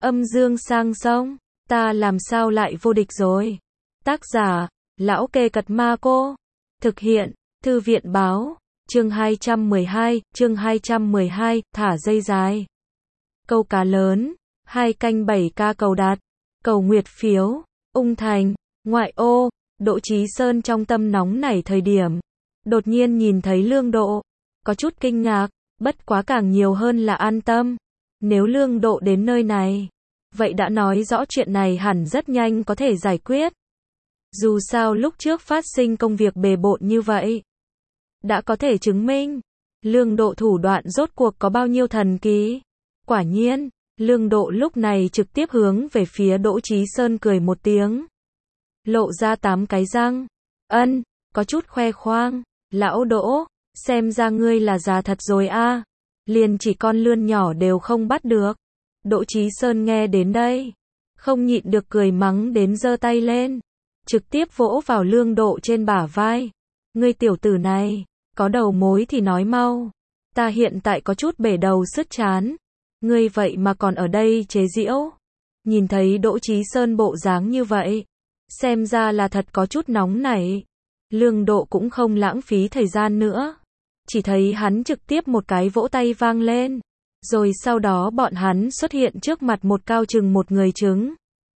Âm dương sang sông, ta làm sao lại vô địch rồi. Tác giả, Lão Kê Cật Ma Cô. Thực hiện, Thư viện báo. Chương 212, thả dây dài. Câu cá lớn, 2 canh 7k cầu đặt, cầu nguyệt phiếu, Ung Thành, ngoại ô, Đỗ Chí Sơn trong tâm nóng nảy thời điểm. Đột nhiên nhìn thấy Lương Độ, có chút kinh ngạc, bất quá càng nhiều hơn là an tâm. Nếu Lương Độ đến nơi này, vậy đã nói rõ chuyện này hẳn rất nhanh có thể giải quyết. Dù sao lúc trước phát sinh công việc bề bộn như vậy, đã có thể chứng minh, Lương Độ thủ đoạn rốt cuộc có bao nhiêu thần kỳ. Quả nhiên, Lương Độ lúc này trực tiếp hướng về phía Đỗ Chí Sơn cười một tiếng. Lộ ra 8 cái răng. Có chút khoe khoang. Lão Đỗ, xem ra ngươi là già thật rồi a. Liền chỉ con lươn nhỏ đều không bắt được. Đỗ Chí Sơn nghe đến đây, không nhịn được cười mắng đến giơ tay lên, trực tiếp vỗ vào Lương Độ trên bả vai. Ngươi tiểu tử này, có đầu mối thì nói mau. Ta hiện tại có chút bể đầu sứt chán. Ngươi vậy mà còn ở đây chế giễu. Nhìn thấy Đỗ Chí Sơn bộ dáng như vậy, xem ra là thật có chút nóng nảy. Lương Độ cũng không lãng phí thời gian nữa. Chỉ thấy hắn trực tiếp một cái vỗ tay vang lên. Rồi sau đó bọn hắn xuất hiện trước mặt một cao chừng một người trứng.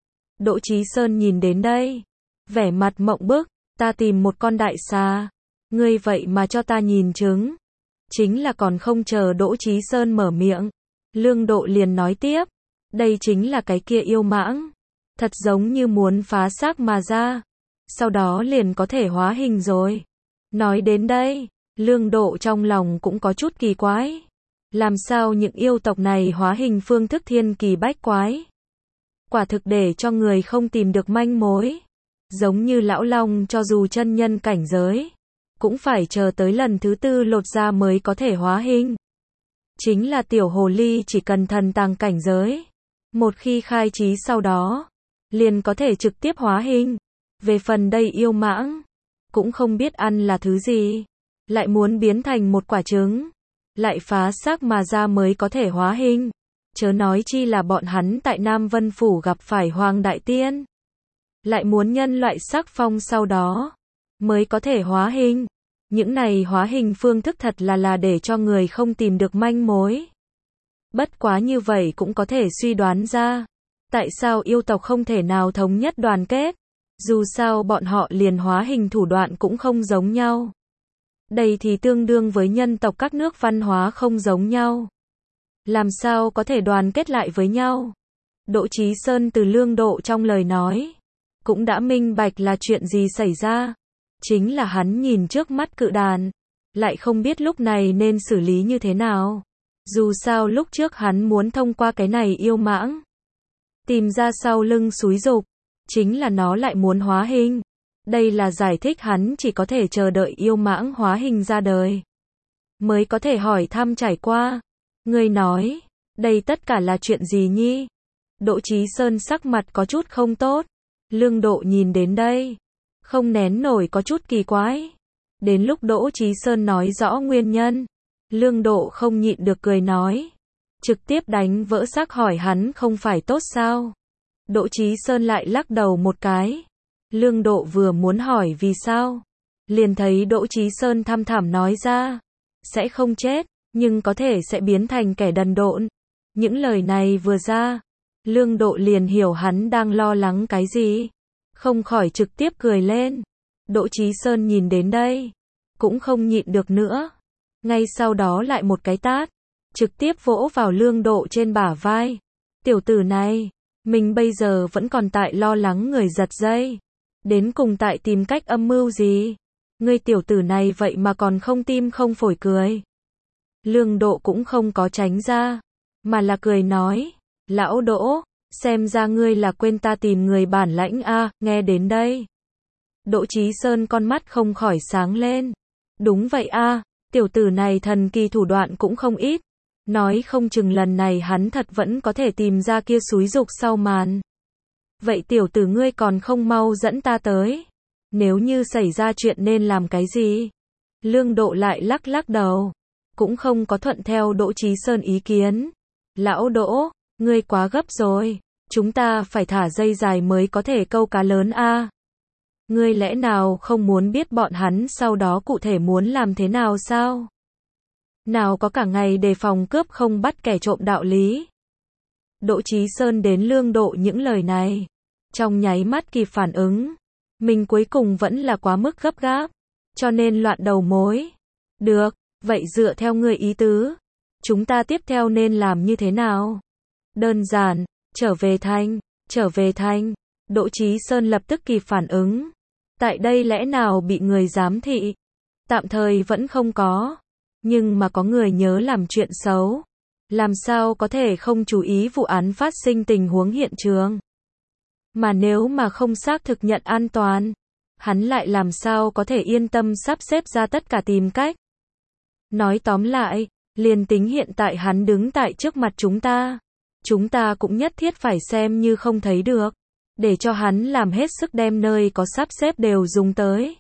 Đỗ Chí Sơn nhìn đến đây, vẻ mặt mộng bức. Ta tìm một con đại xà, ngươi vậy mà cho ta nhìn trứng. Chính là còn không chờ Đỗ Chí Sơn mở miệng, Lương Độ liền nói tiếp. Đây chính là cái kia yêu mãng. Thật giống như muốn phá xác mà ra, sau đó liền có thể hóa hình rồi. Nói đến đây, Lương Độ trong lòng cũng có chút kỳ quái. Làm sao những yêu tộc này hóa hình phương thức thiên kỳ bách quái. Quả thực để cho người không tìm được manh mối. Giống như Lão Long cho dù chân nhân cảnh giới, cũng phải chờ tới lần thứ 4 lột ra mới có thể hóa hình. Chính là tiểu hồ ly chỉ cần thần tàng cảnh giới, một khi khai trí sau đó, liền có thể trực tiếp hóa hình. Về phần đây yêu mãng, cũng không biết ăn là thứ gì, lại muốn biến thành một quả trứng, lại phá xác mà ra mới có thể hóa hình. Chớ nói chi là bọn hắn tại Nam Vân Phủ gặp phải Hoàng Đại Tiên, lại muốn nhân loại sắc phong sau đó mới có thể hóa hình. Những này hóa hình phương thức thật là để cho người không tìm được manh mối. Bất quá như vậy cũng có thể suy đoán ra, tại sao yêu tộc không thể nào thống nhất đoàn kết. Dù sao bọn họ liền hóa hình thủ đoạn cũng không giống nhau. Đây thì tương đương với nhân tộc các nước văn hóa không giống nhau. Làm sao có thể đoàn kết lại với nhau? Đỗ Chí Sơn từ Lương Độ trong lời nói, cũng đã minh bạch là chuyện gì xảy ra. Chính là hắn nhìn trước mắt cự đàn, lại không biết lúc này nên xử lý như thế nào. Dù sao lúc trước hắn muốn thông qua cái này yêu mãng, tìm ra sau lưng xúi giục, chính là nó lại muốn hóa hình. Đây là giải thích hắn chỉ có thể chờ đợi yêu mãng hóa hình ra đời, mới có thể hỏi thăm trải qua. Ngươi nói, đây tất cả là chuyện gì nhi? Đỗ Chí Sơn sắc mặt có chút không tốt. Lương Độ nhìn đến đây, không nén nổi có chút kỳ quái. Đến lúc Đỗ Chí Sơn nói rõ nguyên nhân, Lương Độ không nhịn được cười nói. Trực tiếp đánh vỡ xác hỏi hắn không phải tốt sao? Đỗ Chí Sơn lại lắc đầu một cái. Lương Độ vừa muốn hỏi vì sao, liền thấy Đỗ Chí Sơn thăm thẳm nói ra. Sẽ không chết, nhưng có thể sẽ biến thành kẻ đần độn. Những lời này vừa ra, Lương Độ liền hiểu hắn đang lo lắng cái gì, không khỏi trực tiếp cười lên. Đỗ Chí Sơn nhìn đến đây, cũng không nhịn được nữa. Ngay sau đó lại một cái tát, trực tiếp vỗ vào Lương Độ trên bả vai. Tiểu tử này, mình bây giờ vẫn còn tại lo lắng người giật dây, đến cùng tại tìm cách âm mưu gì? Ngươi tiểu tử này vậy mà còn không tim không phổi cười. Lương Độ cũng không có tránh ra, mà là cười nói. Lão Đỗ, xem ra ngươi là quên ta tìm người bản lãnh a. Nghe đến đây, Đỗ Chí Sơn con mắt không khỏi sáng lên. Đúng vậy a, tiểu tử này thần kỳ thủ đoạn cũng không ít. Nói không chừng lần này hắn thật vẫn có thể tìm ra kia xúi giục sau màn. Vậy tiểu tử ngươi còn không mau dẫn ta tới. Nếu như xảy ra chuyện nên làm cái gì? Lương Độ lại lắc lắc đầu, cũng không có thuận theo Đỗ Chí Sơn ý kiến. Lão Đỗ, Ngươi quá gấp rồi, chúng ta phải thả dây dài mới có thể câu cá lớn a. Ngươi lẽ nào không muốn biết bọn hắn sau đó cụ thể muốn làm thế nào sao? Nào có cả ngày đề phòng cướp không bắt kẻ trộm đạo lý. Đỗ Chí Sơn đến Lương Độ những lời này, trong nháy mắt kịp phản ứng, mình cuối cùng vẫn là quá mức gấp gáp, cho nên loạn đầu mối. Được, vậy dựa theo ngươi ý tứ, chúng ta tiếp theo nên làm như thế nào? Đơn giản, trở về thành. Đỗ Chí Sơn lập tức kịp phản ứng. Tại đây lẽ nào bị người giám thị? Tạm thời vẫn không có. Nhưng mà có người nhớ làm chuyện xấu. Làm sao có thể không chú ý vụ án phát sinh tình huống hiện trường? Mà nếu mà không xác thực nhận an toàn, hắn lại làm sao có thể yên tâm sắp xếp ra tất cả tìm cách? Nói tóm lại, liền tính hiện tại hắn đứng tại trước mặt chúng ta cũng nhất thiết phải xem như không thấy được, để cho hắn làm hết sức đem nơi có sắp xếp đều dùng tới.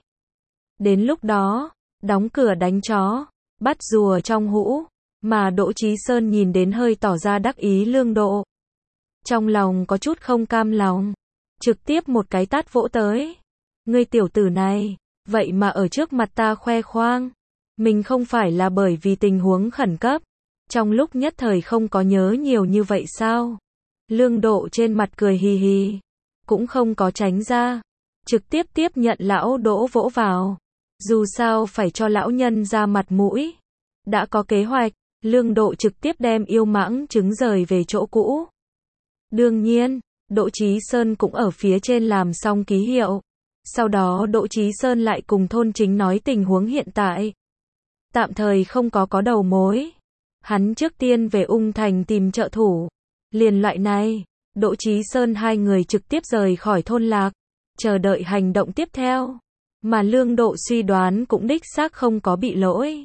Đến lúc đó, đóng cửa đánh chó, bắt rùa trong hũ, mà Đỗ Chí Sơn nhìn đến hơi tỏ ra đắc ý Lương Độ. Trong lòng có chút không cam lòng, trực tiếp một cái tát vỗ tới. Ngươi tiểu tử này, vậy mà ở trước mặt ta khoe khoang. Mình không phải là bởi vì tình huống khẩn cấp, trong lúc nhất thời không có nhớ nhiều như vậy sao? Lương Độ trên mặt cười hì hì, cũng không có tránh ra, trực tiếp tiếp nhận lão Đỗ vỗ vào. Dù sao phải cho lão nhân ra mặt mũi. Đã có kế hoạch, Lương Độ trực tiếp đem yêu mãng trứng rời về chỗ cũ. Đương nhiên, Đỗ Chí Sơn cũng ở phía trên làm xong ký hiệu. Sau đó Đỗ Chí Sơn lại cùng thôn chính nói tình huống hiện tại. Tạm thời không có đầu mối. Hắn trước tiên về Ung Thành tìm trợ thủ. Liền loại này, Đỗ Chí Sơn hai người trực tiếp rời khỏi thôn lạc, chờ đợi hành động tiếp theo. Mà Lương Độ suy đoán cũng đích xác không có bị lỗi.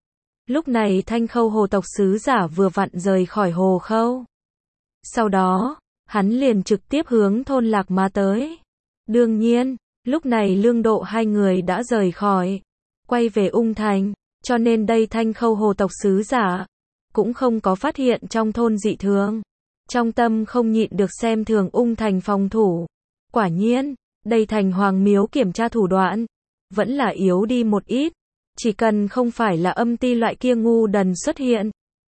Lúc này Thanh Khâu hồ tộc sứ giả vừa vặn rời khỏi hồ khâu. Sau đó, hắn liền trực tiếp hướng thôn lạc mà tới. Đương nhiên, lúc này Lương Độ hai người đã rời khỏi, quay về Ung Thành, cho nên đây Thanh Khâu hồ tộc sứ giả cũng không có phát hiện trong thôn dị thường. Trong tâm không nhịn được xem thường Ung Thành phòng thủ. Quả nhiên, đây thành hoàng miếu kiểm tra thủ đoạn vẫn là yếu đi một ít. Chỉ cần không phải là âm ti loại kia ngu đần xuất hiện.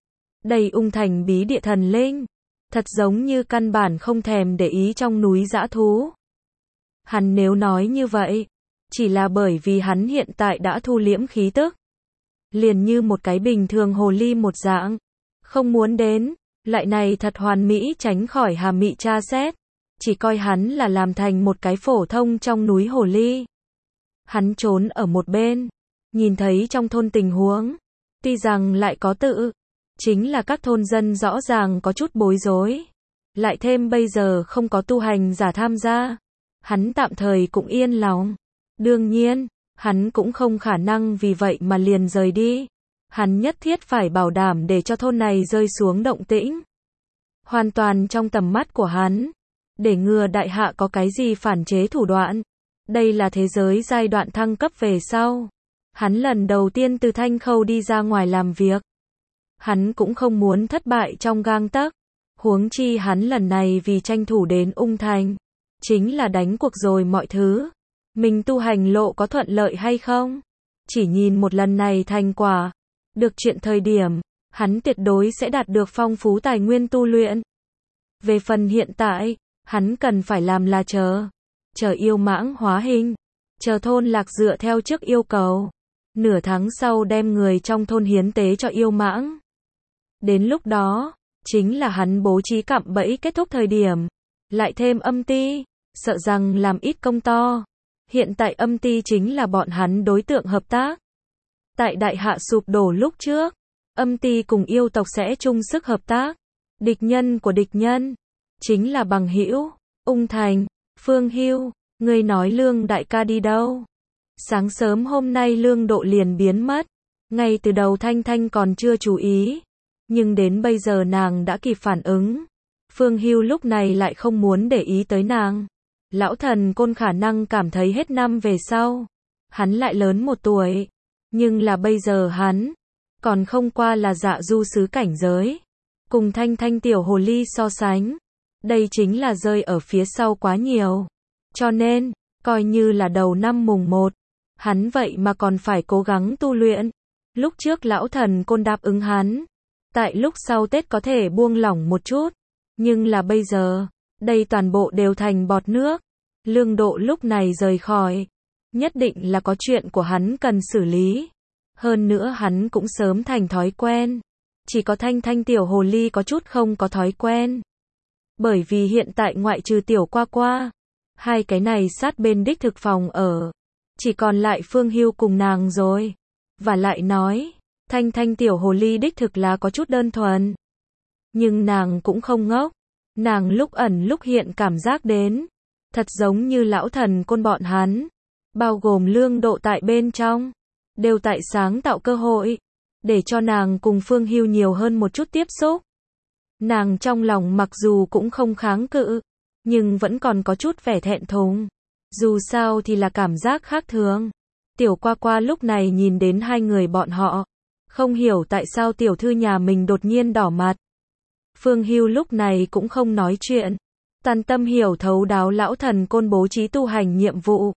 Đây Ung Thành bí địa thần linh, thật giống như căn bản không thèm để ý trong núi dã thú. Hắn nếu nói như vậy, chỉ là bởi vì hắn hiện tại đã thu liễm khí tức. Liền như một cái bình thường hồ ly một dạng. Không muốn đến, loại này thật hoàn mỹ tránh khỏi hà mị tra xét. Chỉ coi hắn là làm thành một cái phổ thông trong núi hồ ly. Hắn trốn ở một bên, nhìn thấy trong thôn tình huống, tuy rằng lại có tự, chính là các thôn dân rõ ràng có chút bối rối. Lại thêm bây giờ không có tu hành giả tham gia, hắn tạm thời cũng yên lòng. Đương nhiên, hắn cũng không khả năng vì vậy mà liền rời đi. Hắn nhất thiết phải bảo đảm để cho thôn này rơi xuống động tĩnh. Hoàn toàn trong tầm mắt của hắn, để ngừa đại hạ có cái gì phản chế thủ đoạn. Đây là thế giới giai đoạn thăng cấp về sau. Hắn lần đầu tiên từ Thanh Khâu đi ra ngoài làm việc. Hắn cũng không muốn thất bại trong gang tấc. Huống chi hắn lần này vì tranh thủ đến Ung Thành, chính là đánh cuộc rồi mọi thứ. Mình tu hành lộ có thuận lợi hay không? Chỉ nhìn một lần này thành quả. Được chuyện thời điểm, hắn tuyệt đối sẽ đạt được phong phú tài nguyên tu luyện. Về phần hiện tại, hắn cần phải làm là chờ yêu mãng hóa hình, chờ thôn lạc dựa theo trước yêu cầu. Nửa tháng sau đem người trong thôn hiến tế cho yêu mãng. Đến lúc đó, chính là hắn bố trí cạm bẫy kết thúc thời điểm. Lại thêm âm ti, sợ rằng làm ít công to. Hiện tại âm ti chính là bọn hắn đối tượng hợp tác. Tại đại hạ sụp đổ lúc trước, âm ti cùng yêu tộc sẽ chung sức hợp tác. Địch nhân của địch nhân, chính là bằng hữu. Ung Thành, Phương Hưu, ngươi nói Lương đại ca đi đâu? Sáng sớm hôm nay Lương Độ liền biến mất. Ngay từ đầu Thanh Thanh còn chưa chú ý. Nhưng đến bây giờ nàng đã kịp phản ứng. Phương Hưu lúc này lại không muốn để ý tới nàng. Lão thần côn khả năng cảm thấy hết năm về sau. Hắn lại lớn 1 tuổi. Nhưng là bây giờ hắn còn không qua là dạ du sứ cảnh giới. cùng Thanh Thanh tiểu hồ ly so sánh, đây chính là rơi ở phía sau quá nhiều. Cho nên, coi như là đầu năm mùng 1, hắn vậy mà còn phải cố gắng tu luyện. Lúc trước lão thần côn đáp ứng hắn, tại lúc sau Tết có thể buông lỏng một chút, nhưng là bây giờ, đây toàn bộ đều thành bọt nước. Lương Độ lúc này rời khỏi, nhất định là có chuyện của hắn cần xử lý. Hơn nữa hắn cũng sớm thành thói quen. Chỉ có Thanh Thanh tiểu hồ ly có chút không có thói quen. Bởi vì hiện tại ngoại trừ tiểu qua qua, hai cái này sát bên đích thực phòng ở, chỉ còn lại Phương Hưu cùng nàng rồi. Và lại nói, Thanh Thanh tiểu hồ ly đích thực là có chút đơn thuần. Nhưng nàng cũng không ngốc. Nàng lúc ẩn lúc hiện cảm giác đến, thật giống như lão thần côn bọn hắn, bao gồm Lương Độ tại bên trong, đều tại sáng tạo cơ hội, để cho nàng cùng Phương Hưu nhiều hơn một chút tiếp xúc. Nàng trong lòng mặc dù cũng không kháng cự, nhưng vẫn còn có chút vẻ thẹn thùng. Dù sao thì là cảm giác khác thường. Tiểu qua qua lúc này nhìn đến hai người bọn họ, không hiểu tại sao tiểu thư nhà mình đột nhiên đỏ mặt. Phương Hưu lúc này cũng không nói chuyện, toàn tâm hiểu thấu đáo lão thần côn bố trí tu hành nhiệm vụ.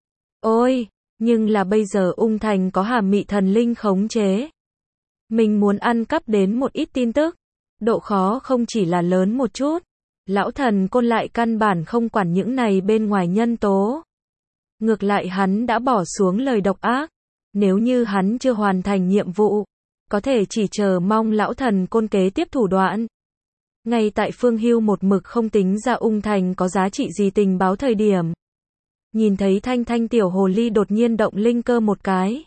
Ôi, nhưng là bây giờ Ung Thành có Hàm Mị thần linh khống chế. Mình muốn ăn cắp đến một ít tin tức, độ khó không chỉ là lớn một chút. Lão thần côn lại căn bản không quản những này bên ngoài nhân tố. Ngược lại hắn đã bỏ xuống lời độc ác. Nếu như hắn chưa hoàn thành nhiệm vụ, có thể chỉ chờ mong lão thần côn kế tiếp thủ đoạn. Ngay tại Phương Hưu một mực không tính ra Ung Thành có giá trị gì tình báo thời điểm, nhìn thấy Thanh Thanh tiểu hồ ly đột nhiên động linh cơ một cái.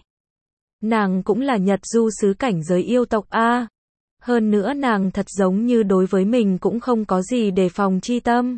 Nàng cũng là Nhật du sứ cảnh giới yêu tộc A. Hơn nữa nàng thật giống như đối với mình cũng không có gì đề phòng chi tâm.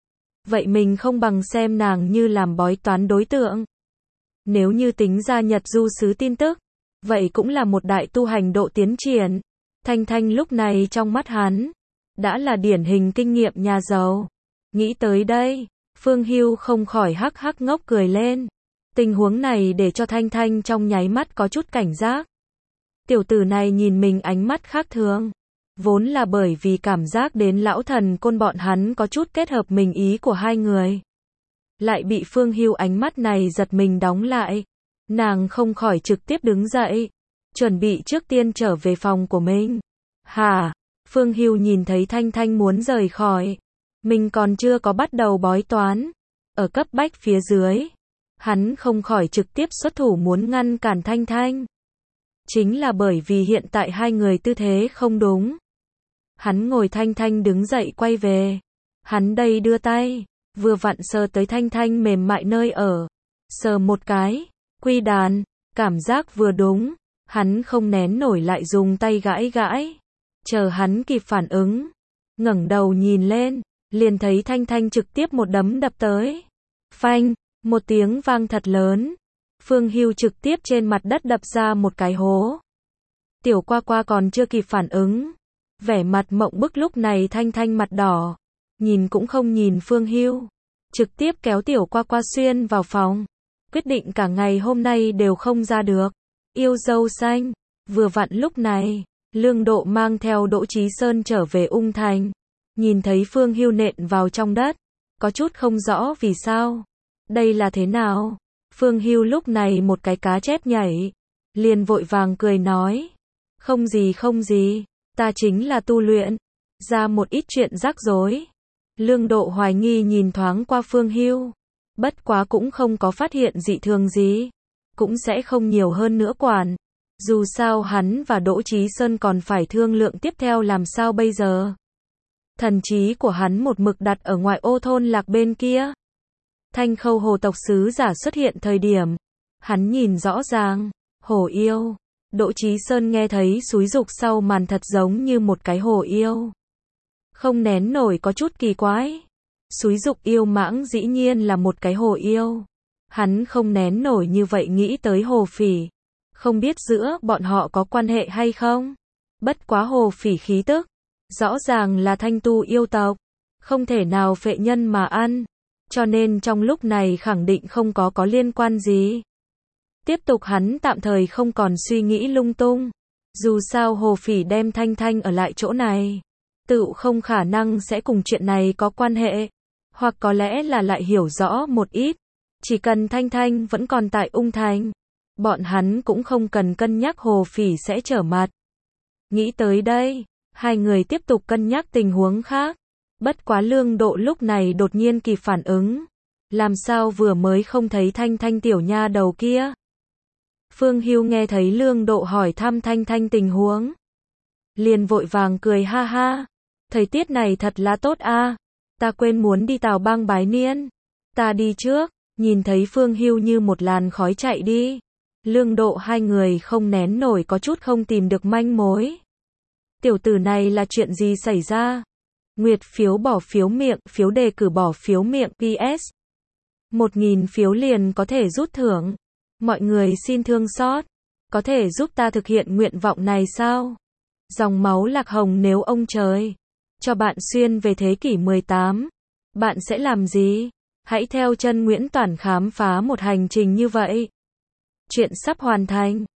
Vậy mình không bằng xem nàng như làm bói toán đối tượng. Nếu như tính ra Nhật du sứ tin tức, vậy cũng là một đại tu hành độ tiến triển. Thanh Thanh lúc này trong mắt hắn, đã là điển hình kinh nghiệm nhà giàu. Nghĩ tới đây, Phương Hưu không khỏi hắc hắc ngốc cười lên. Tình huống này để cho Thanh Thanh trong nháy mắt có chút cảnh giác. Tiểu tử này nhìn mình ánh mắt khác thường. Vốn là bởi vì cảm giác đến lão thần côn bọn hắn có chút kết hợp mình ý của hai người. Lại bị Phương Hưu ánh mắt này giật mình đóng lại. Nàng không khỏi trực tiếp đứng dậy, chuẩn bị trước tiên trở về phòng của mình. Hả? Phương Hưu nhìn thấy Thanh Thanh muốn rời khỏi. Mình còn chưa có bắt đầu bói toán. Ở cấp bách phía dưới, hắn không khỏi trực tiếp xuất thủ muốn ngăn cản Thanh Thanh. Chính là bởi vì hiện tại hai người tư thế không đúng. Hắn ngồi Thanh Thanh đứng dậy quay về. Hắn đây đưa tay, vừa vặn sờ tới Thanh Thanh mềm mại nơi ở. Sờ một cái, quy đàn, cảm giác vừa đúng. Hắn không nén nổi lại dùng tay gãi gãi. Chờ hắn kịp phản ứng, ngẩng đầu nhìn lên, liền thấy Thanh Thanh trực tiếp một đấm đập tới. Phanh, một tiếng vang thật lớn. Phương Hưu trực tiếp trên mặt đất đập ra một cái hố. Tiểu qua qua còn chưa kịp phản ứng. Vẻ mặt mộng bức lúc này Thanh Thanh mặt đỏ. Nhìn cũng không nhìn Phương Hưu. Trực tiếp kéo tiểu qua qua xuyên vào phòng. Quyết định cả ngày hôm nay đều không ra được. Yêu dâu xanh. Vừa vặn lúc này, Lương Độ mang theo Đỗ Chí Sơn trở về Ung Thành. Nhìn thấy Phương Hưu nện vào trong đất. Có chút không rõ vì sao. Đây là thế nào? Phương Hưu lúc này một cái cá chép nhảy. Liền vội vàng cười nói. Không gì, ta chính là tu luyện. Ra một ít chuyện rắc rối. Lương Độ hoài nghi nhìn thoáng qua Phương Hưu. Bất quá cũng không có phát hiện dị thường gì. Cũng sẽ không nhiều hơn nữa quản. Dù sao hắn và Đỗ Chí Sơn còn phải thương lượng tiếp theo làm sao bây giờ. Thần trí của hắn một mực đặt ở ngoại ô thôn lạc bên kia. Thanh Khâu hồ tộc sứ giả xuất hiện thời điểm. Hắn nhìn rõ ràng. Hồ yêu. Đỗ Chí Sơn nghe thấy xúi dục sau màn thật giống như một cái hồ yêu. Không nén nổi có chút kỳ quái. Xúi dục yêu mãng dĩ nhiên là một cái hồ yêu. Hắn không nén nổi như vậy nghĩ tới hồ phỉ. Không biết giữa bọn họ có quan hệ hay không? Bất quá hồ phỉ khí tức. Rõ ràng là thanh tu yêu tộc. Không thể nào phệ nhân mà ăn. Cho nên trong lúc này khẳng định không có liên quan gì. Tiếp tục hắn tạm thời không còn suy nghĩ lung tung. Dù sao hồ phỉ đem Thanh Thanh ở lại chỗ này. Tự không khả năng sẽ cùng chuyện này có quan hệ. Hoặc có lẽ là lại hiểu rõ một ít. Chỉ cần Thanh Thanh vẫn còn tại Ung Thành, bọn hắn cũng không cần cân nhắc Hồ Phỉ sẽ trở mặt. Nghĩ tới đây, hai người tiếp tục cân nhắc tình huống khác. Bất quá Lương Độ lúc này đột nhiên kịp phản ứng. Làm sao vừa mới không thấy Thanh Thanh tiểu nha đầu kia? Phương Hưu nghe thấy Lương Độ hỏi thăm Thanh Thanh tình huống, liền vội vàng cười ha ha. Thời tiết này thật là tốt a. Ta quên muốn đi Tào Bang bái niên. Ta đi trước. Nhìn thấy Phương Hưu như một làn khói chạy đi, Lương Độ hai người không nén nổi có chút không tìm được manh mối. Tiểu tử này là chuyện gì xảy ra? Nguyệt phiếu bỏ phiếu miệng, phiếu đề cử bỏ phiếu miệng, PS. 1000 phiếu liền có thể rút thưởng. Mọi người xin thương xót. Có thể giúp ta thực hiện nguyện vọng này sao? Dòng máu lạc hồng nếu ông trời cho bạn xuyên về thế kỷ 18, bạn sẽ làm gì? Hãy theo chân Nguyễn Toản khám phá một hành trình như vậy. Chuyện sắp hoàn thành.